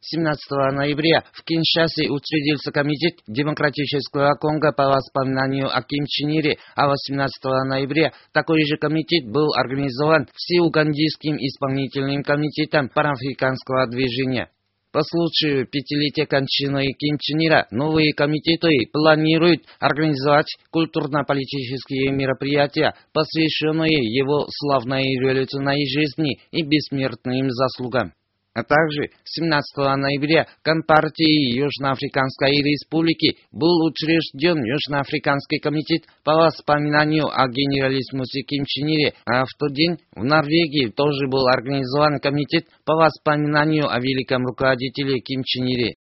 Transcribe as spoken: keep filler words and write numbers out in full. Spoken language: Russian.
семнадцатого ноября в Киншасе учредился Комитет Демократического Конго по воспоминанию о Ким Чен Ире, а восемнадцатого ноября такой же комитет был организован Всеугандийским исполнительным комитетом панафриканского движения. По случаю пятилетия кончины Ким Чен Ира новые комитеты планируют организовать культурно-политические мероприятия, посвященные его славной революционной жизни и бессмертным заслугам. А также семнадцатого ноября Компартии Южноафриканской Республики был учрежден Южноафриканский комитет по воспоминанию о генералиссимусе Ким Чен Ире, а в тот день в Норвегии тоже был организован комитет по воспоминанию о великом руководителе Ким Чен Ире.